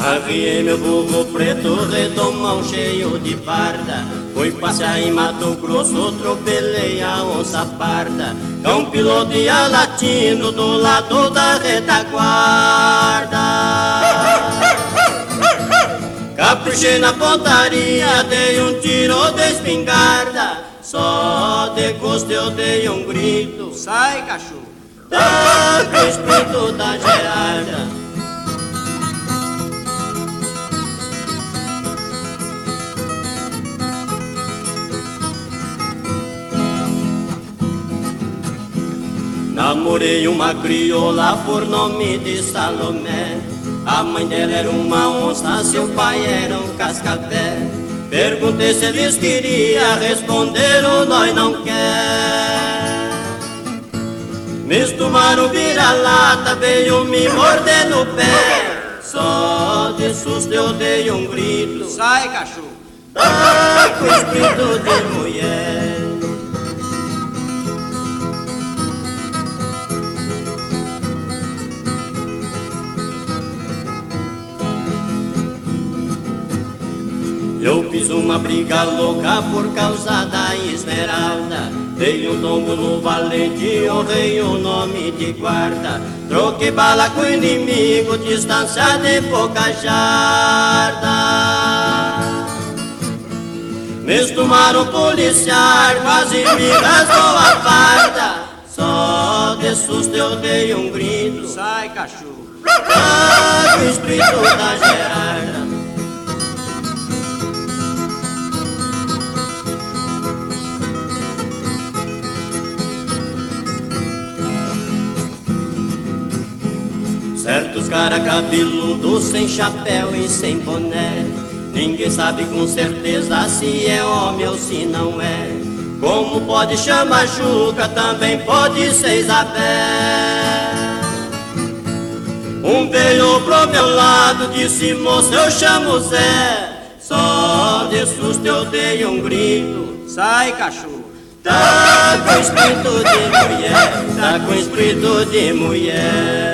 Arriei meu burro preto, redomão cheio de farda. Fui passear em Mato Grosso, atropelei a onça parda. Cão piloto e a latino do lado da retaguarda. Caprichei na pontaria, dei um tiro de espingarda. Só de gosto eu dei um grito: sai, cachorro! Tanto espírito da Gerarda. Namorei uma crioula por nome de Salomé. A mãe dela era uma onça, seu pai era um cascavel. Perguntei se eles queriam, responderam: nós não quer. Me tomaram vira-lata, veio me morder no pé. Só de susto eu dei um grito: sai, cachorro! Ah, com espírito de mulher. Eu fiz uma briga louca por causa da Esmeralda. Dei um tombo no valente, honrei o nome de guarda. Troquei bala com o inimigo, distância de pouca jarda. Me tomaram policial, quase me rasgou a farda. Só de susto eu dei um grito: sai, cachorro! Ah, o espírito da Gerarda. Certos cara cabeludos, sem chapéu e sem boné. Ninguém sabe com certeza se é homem ou se não é. Como pode chamar Juca, também pode ser Isabel. Um veio pro meu lado, disse: moço, eu chamo Zé. Só de susto eu dei um grito: sai, cachorro! Tá com espírito de mulher, tá com espírito de mulher.